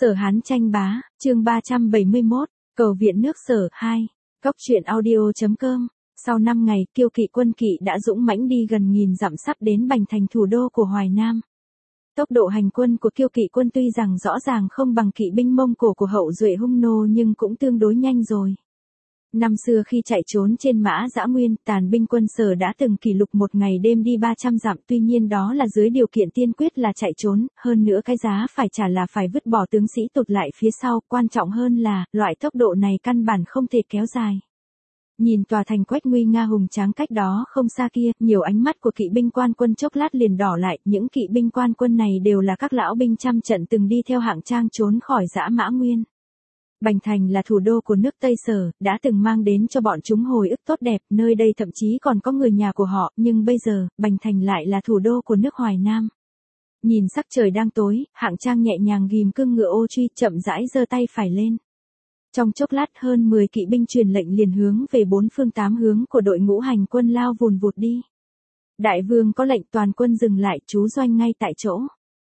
Sở Hán tranh bá, chương 371, cầu viện nước Sở 2, Cốc truyện audio.com. Sau 5 ngày, Kiêu Kỵ quân kỵ đã dũng mãnh đi gần nghìn dặm sắp đến Bành Thành thủ đô của Hoài Nam. Tốc độ hành quân của Kiêu Kỵ quân tuy rằng rõ ràng không bằng kỵ binh Mông Cổ của hậu duệ Hung Nô nhưng cũng tương đối nhanh rồi. Năm xưa khi chạy trốn trên mã Dã Nguyên, tàn binh quân Sở đã từng kỷ lục một ngày đêm đi 300 dặm, tuy nhiên đó là dưới điều kiện tiên quyết là chạy trốn, hơn nữa cái giá phải trả là phải vứt bỏ tướng sĩ tụt lại phía sau, quan trọng hơn là, loại tốc độ này căn bản không thể kéo dài. Nhìn tòa thành quách nguy nga hùng tráng cách đó không xa kia, nhiều ánh mắt của kỵ binh quan quân chốc lát liền đỏ lại, những kỵ binh quan quân này đều là các lão binh trăm trận từng đi theo Hạng Trang trốn khỏi Dã Mã Nguyên. Bành Thành là thủ đô của nước Tây Sở, đã từng mang đến cho bọn chúng hồi ức tốt đẹp, nơi đây thậm chí còn có người nhà của họ, nhưng bây giờ, Bành Thành lại là thủ đô của nước Hoài Nam. Nhìn sắc trời đang tối, Hạng Trang nhẹ nhàng ghim cương ngựa ô truy, chậm rãi giơ tay phải lên. Trong chốc lát hơn 10 kỵ binh truyền lệnh liền hướng về bốn phương tám hướng của đội ngũ hành quân lao vùn vụt đi. Đại vương có lệnh toàn quân dừng lại, trú doanh ngay tại chỗ.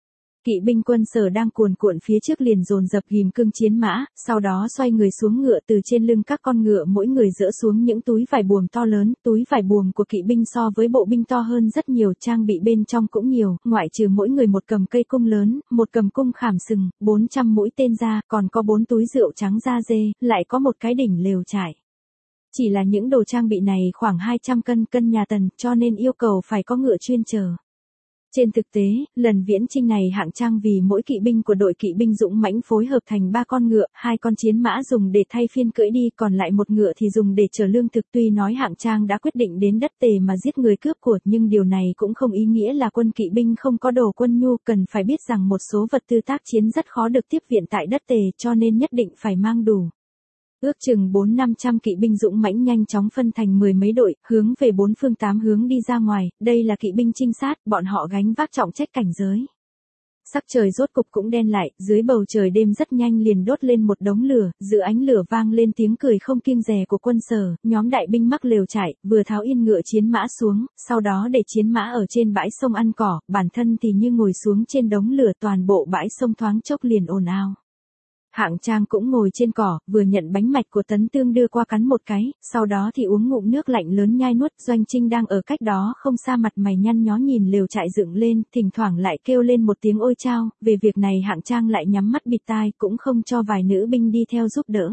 Kỵ binh quân Sở đang cuồn cuộn phía trước liền dồn dập ghim cương chiến mã, sau đó xoay người xuống ngựa, từ trên lưng các con ngựa mỗi người dỡ xuống những túi vải buồm to lớn, túi vải buồm của kỵ binh so với bộ binh to hơn rất nhiều, trang bị bên trong cũng nhiều, ngoại trừ mỗi người một cầm cây cung lớn, một cầm cung khảm sừng, 400 mũi tên ra, còn có 4 túi rượu trắng da dê, lại có một cái đỉnh lều trại. Chỉ là những đồ trang bị này khoảng 200 cân nhà Tần, cho nên yêu cầu phải có ngựa chuyên chở. Trên thực tế, lần viễn chinh này Hạng Trang vì mỗi kỵ binh của đội kỵ binh dũng mãnh phối hợp thành 3 con ngựa, 2 con chiến mã dùng để thay phiên cưỡi đi, còn lại một ngựa thì dùng để chở lương thực. Tuy nói Hạng Trang đã quyết định đến đất Tề mà giết người cướp của, nhưng điều này cũng không ý nghĩa là quân kỵ binh không có đồ quân nhu, cần phải biết rằng một số vật tư tác chiến rất khó được tiếp viện tại đất Tề, cho nên nhất định phải mang đủ. Ước chừng 400-500 kỵ binh dũng mãnh nhanh chóng phân thành 10 mấy đội, hướng về bốn phương tám hướng đi ra ngoài, đây là kỵ binh trinh sát, bọn họ gánh vác trọng trách cảnh giới. Sắc trời rốt cục cũng đen lại, dưới bầu trời đêm rất nhanh liền đốt lên một đống lửa, giữa ánh lửa vang lên tiếng cười không kiêng dè của quân Sở, nhóm đại binh mắc lều trại, vừa tháo yên ngựa chiến mã xuống, sau đó để chiến mã ở trên bãi sông ăn cỏ, bản thân thì như ngồi xuống trên đống lửa, toàn bộ bãi sông thoáng chốc liền ồn ào. Hạng Trang cũng ngồi trên cỏ, vừa nhận bánh mạch của Tấn Tương đưa qua cắn một cái, sau đó thì uống ngụm nước lạnh lớn nhai nuốt. Doanh Trinh đang ở cách đó không xa mặt mày nhăn nhó nhìn lều trại dựng lên, thỉnh thoảng lại kêu lên một tiếng ôi chao, về việc này Hạng Trang lại nhắm mắt bịt tai, cũng không cho vài nữ binh đi theo giúp đỡ.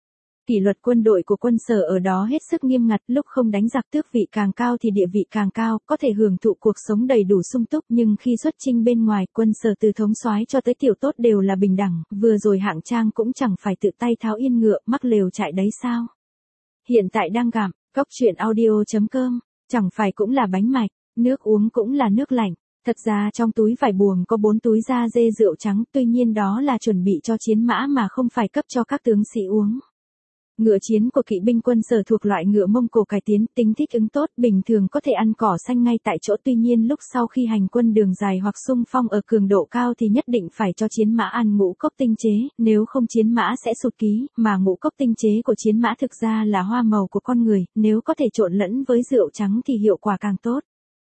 Kỷ luật quân đội của quân Sở ở đó hết sức nghiêm ngặt, lúc không đánh giặc tước vị càng cao thì địa vị càng cao, có thể hưởng thụ cuộc sống đầy đủ sung túc, nhưng khi xuất chinh bên ngoài, quân Sở từ thống soái cho tới tiểu tốt đều là bình đẳng, vừa rồi Hạng Trang cũng chẳng phải tự tay tháo yên ngựa, mắc lều trại đấy sao. Hiện tại đang gặm, Cốc truyện audio.com, chẳng phải cũng là bánh mạch, nước uống cũng là nước lạnh. Thật ra trong túi vải buồm có 4 túi da dê rượu trắng, tuy nhiên đó là chuẩn bị cho chiến mã mà không phải cấp cho các tướng sĩ uống. Ngựa chiến của kỵ binh quân Sở thuộc loại ngựa Mông Cổ cải tiến, tính thích ứng tốt, bình thường có thể ăn cỏ xanh ngay tại chỗ, tuy nhiên lúc sau khi hành quân đường dài hoặc xung phong ở cường độ cao thì nhất định phải cho chiến mã ăn ngũ cốc tinh chế, nếu không chiến mã sẽ sụt ký, mà ngũ cốc tinh chế của chiến mã thực ra là hoa màu của con người, nếu có thể trộn lẫn với rượu trắng thì hiệu quả càng tốt.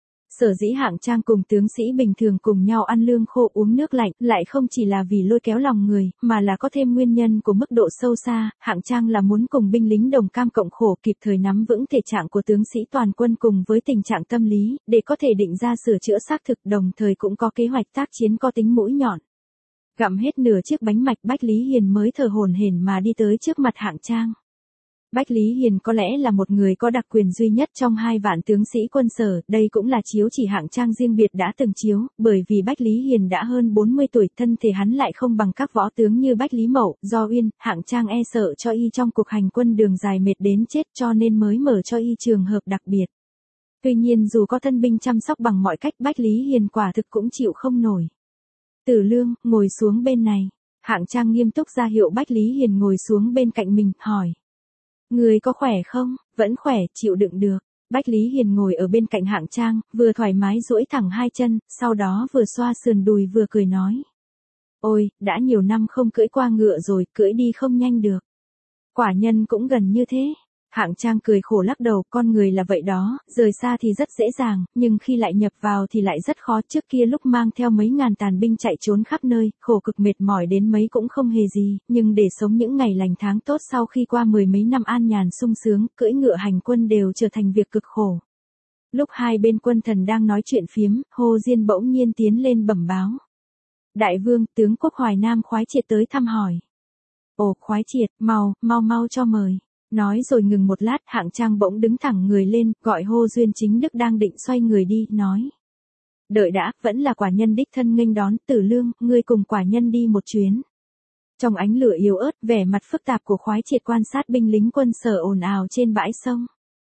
Sở dĩ Hạng Trang cùng tướng sĩ bình thường cùng nhau ăn lương khô uống nước lạnh, lại không chỉ là vì lôi kéo lòng người, mà là có thêm nguyên nhân của mức độ sâu xa. Hạng Trang là muốn cùng binh lính đồng cam cộng khổ, kịp thời nắm vững thể trạng của tướng sĩ toàn quân cùng với tình trạng tâm lý, để có thể định ra sửa chữa xác thực, đồng thời cũng có kế hoạch tác chiến có tính mũi nhọn. Gặm hết nửa chiếc bánh mạch, Bách Lý Hiền mới thở hổn hển mà đi tới trước mặt Hạng Trang. Bách Lý Hiền có lẽ là một người có đặc quyền duy nhất trong 2 vạn tướng sĩ quân Sở, đây cũng là chiếu chỉ Hạng Trang riêng biệt đã từng chiếu, bởi vì Bách Lý Hiền đã hơn 40 tuổi, thân thể hắn lại không bằng các võ tướng như Bách Lý Mậu, Do Uyên, Hạng Trang e sợ cho y trong cuộc hành quân đường dài mệt đến chết, cho nên mới mở cho y trường hợp đặc biệt. Tuy nhiên dù có thân binh chăm sóc bằng mọi cách, Bách Lý Hiền quả thực cũng chịu không nổi. Tử Lương, ngồi xuống bên này. Hạng Trang nghiêm túc ra hiệu Bách Lý Hiền ngồi xuống bên cạnh mình, hỏi. Người có khỏe không? Vẫn khỏe, chịu đựng được. Bách Lý Hiền ngồi ở bên cạnh Hạng Trang, vừa thoải mái duỗi thẳng 2 chân, sau đó vừa xoa sườn đùi vừa cười nói. Ôi, đã nhiều năm không cưỡi qua ngựa rồi, cưỡi đi không nhanh được. Quả nhân cũng gần như thế. Hạng Trang cười khổ lắc đầu, con người là vậy đó, rời xa thì rất dễ dàng, nhưng khi lại nhập vào thì lại rất khó. Trước kia lúc mang theo mấy ngàn tàn binh chạy trốn khắp nơi, khổ cực mệt mỏi đến mấy cũng không hề gì, nhưng để sống những ngày lành tháng tốt sau khi qua mười mấy năm an nhàn sung sướng, cưỡi ngựa hành quân đều trở thành việc cực khổ. Lúc hai bên quân thần đang nói chuyện phiếm, Hồ Diên bỗng nhiên tiến lên bẩm báo. Đại vương, tướng quốc Hoài Nam Khoái Triệt tới thăm hỏi. Ồ, Khoái Triệt, mau cho mời. Nói rồi ngừng một lát, Hạng Trang bỗng đứng thẳng người lên, gọi Hồ Duyên Chính Đức đang định xoay người đi, nói. Đợi đã, vẫn là quả nhân đích thân nghênh đón. Tử Lương, ngươi cùng quả nhân đi một chuyến. Trong ánh lửa yếu ớt, vẻ mặt phức tạp của Khoái Triệt quan sát binh lính quân Sở ồn ào trên bãi sông.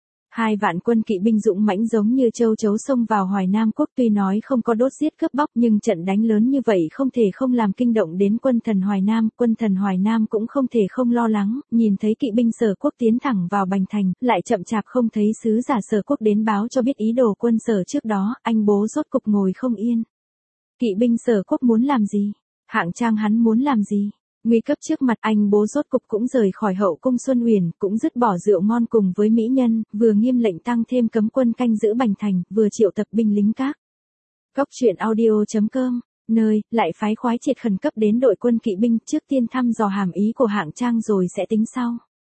2 vạn quân kỵ binh dũng mãnh giống như châu chấu xông vào Hoài Nam quốc, tuy nói không có đốt giết cướp bóc nhưng trận đánh lớn như vậy không thể không làm kinh động đến quân thần Hoài Nam cũng không thể không lo lắng, nhìn thấy kỵ binh Sở quốc tiến thẳng vào Bành Thành, lại chậm chạp không thấy sứ giả Sở quốc đến báo cho biết ý đồ quân Sở trước đó, anh bố rốt cục ngồi không yên. Kỵ binh Sở quốc muốn làm gì? Hạng Trang hắn muốn làm gì? Nguy cấp trước mặt, anh bố rốt cục cũng rời khỏi hậu cung Xuân Uyển, cũng dứt bỏ rượu ngon cùng với mỹ nhân, vừa nghiêm lệnh tăng thêm cấm quân canh giữ Bành Thành, vừa triệu tập binh lính các. Cóc truyện audio.com, nơi, lại phái Khoái Triệt khẩn cấp đến đội quân kỵ binh, trước tiên thăm dò hàm ý của Hạng Trang rồi sẽ tính sau.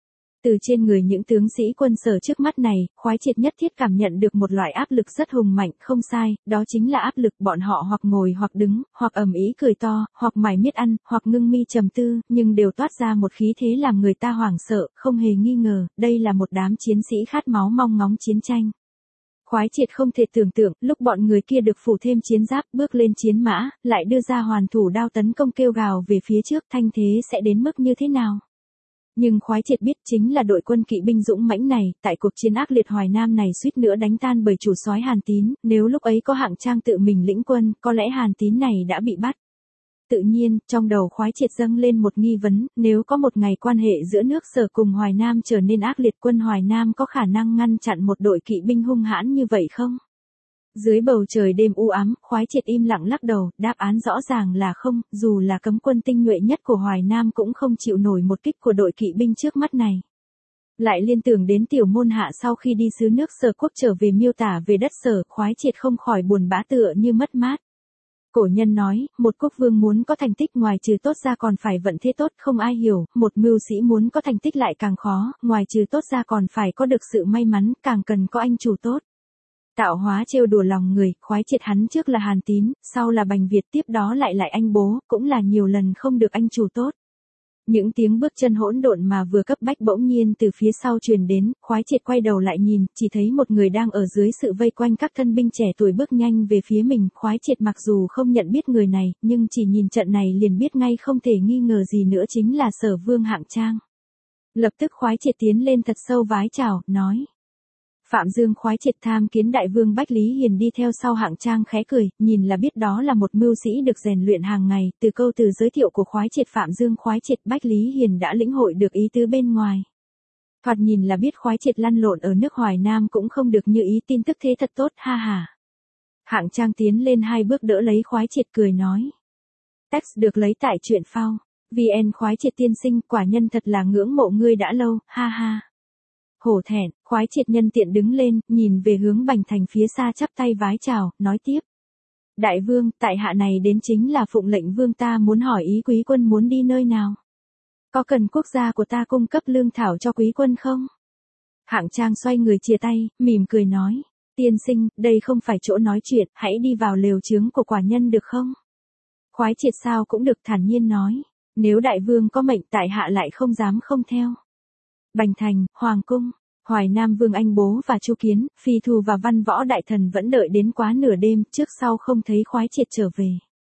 Từ trên người những tướng sĩ quân Sở trước mắt này, Khoái Triệt nhất thiết cảm nhận được một loại áp lực rất hùng mạnh, không sai, đó chính là áp lực bọn họ hoặc ngồi hoặc đứng, hoặc ầm ĩ cười to, hoặc mải miết ăn, hoặc ngưng mi trầm tư, nhưng đều toát ra một khí thế làm người ta hoảng sợ, không hề nghi ngờ, đây là một đám chiến sĩ khát máu mong ngóng chiến tranh. Khoái Triệt không thể tưởng tượng, lúc bọn người kia được phủ thêm chiến giáp, bước lên chiến mã, lại đưa ra hoàn thủ đao tấn công kêu gào về phía trước, thanh thế sẽ đến mức như thế nào. Nhưng Khoái Triệt biết chính là đội quân kỵ binh dũng mãnh này, tại cuộc chiến ác liệt Hoài Nam này suýt nữa đánh tan bởi chủ soái Hàn Tín, nếu lúc ấy có Hạng Trang tự mình lĩnh quân, có lẽ Hàn Tín này đã bị bắt. Tự nhiên, trong đầu Khoái Triệt dâng lên một nghi vấn, nếu có một ngày quan hệ giữa nước Sở cùng Hoài Nam trở nên ác liệt, quân Hoài Nam có khả năng ngăn chặn một đội kỵ binh hung hãn như vậy không? Dưới bầu trời đêm u ám, Khoái Triệt im lặng lắc đầu, đáp án rõ ràng là không, dù là cấm quân tinh nhuệ nhất của Hoài Nam cũng không chịu nổi một kích của đội kỵ binh trước mắt này. Lại liên tưởng đến Tiểu Môn Hạ sau khi đi sứ nước Sở quốc trở về miêu tả về đất Sở, Khoái Triệt không khỏi buồn bã tựa như mất mát. Cổ nhân nói, một quốc vương muốn có thành tích ngoài trừ tốt ra còn phải vận thế tốt, không ai hiểu, một mưu sĩ muốn có thành tích lại càng khó, ngoài trừ tốt ra còn phải có được sự may mắn, càng cần có anh chủ tốt. Tạo hóa trêu đùa lòng người, Khoái Triệt hắn trước là Hàn Tín, sau là Bành Việt, tiếp đó lại anh bố, cũng là nhiều lần không được anh chủ tốt. Những tiếng bước chân hỗn độn mà vừa cấp bách bỗng nhiên từ phía sau truyền đến, Khoái Triệt quay đầu lại nhìn, chỉ thấy một người đang ở dưới sự vây quanh các thân binh trẻ tuổi bước nhanh về phía mình. Khoái Triệt mặc dù không nhận biết người này, nhưng chỉ nhìn trận này liền biết ngay không thể nghi ngờ gì nữa chính là Sở Vương Hạng Trang. Lập tức Khoái Triệt tiến lên thật sâu vái chào, nói. Phạm Dương Khoái Triệt tham kiến đại vương. Bách Lý Hiền đi theo sau Hạng Trang khẽ cười, nhìn là biết đó là một mưu sĩ được rèn luyện hàng ngày, từ câu từ giới thiệu của Khoái Triệt Phạm Dương Khoái Triệt, Bách Lý Hiền đã lĩnh hội được ý tứ bên ngoài. Thoạt nhìn là biết Khoái Triệt lăn lộn ở nước Hoài Nam cũng không được như ý, tin tức thế thật tốt, ha ha. Hạng Trang tiến lên 2 bước đỡ lấy Khoái Triệt cười nói. Text được lấy tại truyện phao. VN Khoái Triệt tiên sinh, quả nhân thật là ngưỡng mộ ngươi đã lâu, ha ha. Hổ thẹn, Khoái Triệt nhân tiện đứng lên, nhìn về hướng Bành Thành phía xa chắp tay vái chào, nói tiếp. Đại vương, tại hạ này đến chính là phụng lệnh vương, ta muốn hỏi ý quý quân muốn đi nơi nào? Có cần quốc gia của ta cung cấp lương thảo cho quý quân không? Hạng Trang xoay người chia tay, mỉm cười nói. Tiên sinh, đây không phải chỗ nói chuyện, hãy đi vào lều trướng của quả nhân được không? Khoái Triệt sao cũng được thản nhiên nói. Nếu đại vương có mệnh tại hạ lại không dám không theo. Bành Thành, Hoàng cung, Hoài Nam Vương anh bố và Chu Kiến, Phi Thù và Văn Võ đại thần vẫn đợi đến quá nửa đêm, trước sau không thấy Khoái Triệt trở về.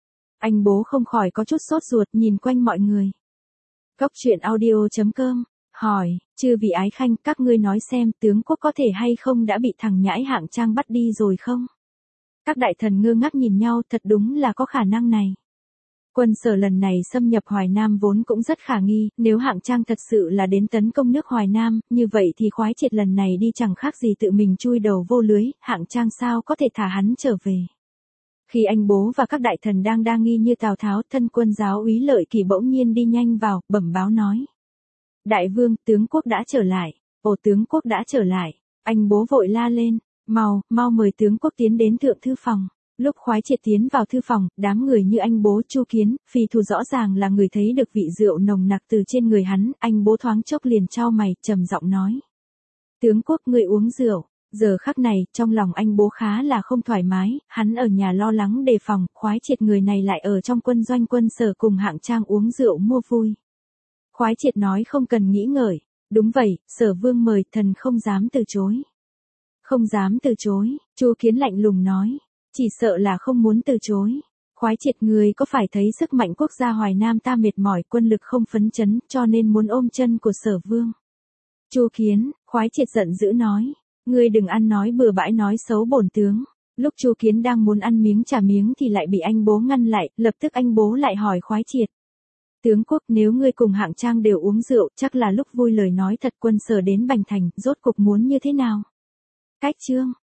Anh bố không khỏi có chút sốt ruột, nhìn quanh mọi người. Cóc truyện audio.com, hỏi, chư vị ái khanh, các ngươi nói xem, tướng quốc có thể hay không đã bị thằng nhãi Hạng Trang bắt đi rồi không? Các đại thần ngơ ngác nhìn nhau, thật đúng là có khả năng này. Quân Sở lần này xâm nhập Hoài Nam vốn cũng rất khả nghi, nếu Hạng Trang thật sự là đến tấn công nước Hoài Nam, như vậy thì Khoái Triệt lần này đi chẳng khác gì tự mình chui đầu vô lưới, Hạng Trang sao có thể thả hắn trở về. Khi anh bố và các đại thần đang đa nghi như Tào Tháo, thân quân giáo úy Lợi Kỳ bỗng nhiên đi nhanh vào, bẩm báo nói. Đại vương, tướng quốc đã trở lại. Ồ, tướng quốc đã trở lại. Anh bố vội la lên, mau mời tướng quốc tiến đến thượng thư phòng. Lúc Khoái Triệt tiến vào thư phòng, đám người như anh bố Chu Kiến, Phi Thù rõ ràng là người thấy được vị rượu nồng nặc từ trên người hắn, anh bố thoáng chốc liền chau mày, trầm giọng nói. Tướng quốc, người uống rượu. Giờ khắc này, trong lòng anh bố khá là không thoải mái, hắn ở nhà lo lắng đề phòng, Khoái Triệt người này lại ở trong quân doanh quân sở cùng Hạng Trang uống rượu mua vui. Khoái Triệt nói không cần nghĩ ngợi. Đúng vậy, Sở Vương mời, thần không dám từ chối. Không dám từ chối, Chu Kiến lạnh lùng nói. Chỉ sợ là không muốn từ chối. Khoái Triệt, người có phải thấy sức mạnh quốc gia Hoài Nam ta mệt mỏi, quân lực không phấn chấn, cho nên muốn ôm chân của Sở Vương. Chu Kiến, Khoái Triệt giận dữ nói. Ngươi đừng ăn nói bừa bãi nói xấu bổn tướng. Lúc Chu Kiến đang muốn ăn miếng trả miếng thì lại bị anh bố ngăn lại, lập tức anh bố lại hỏi Khoái Triệt. Tướng quốc, nếu ngươi cùng Hạng Trang đều uống rượu, chắc là lúc vui lời nói thật, quân sở đến Bành Thành, rốt cục muốn như thế nào? Cách chương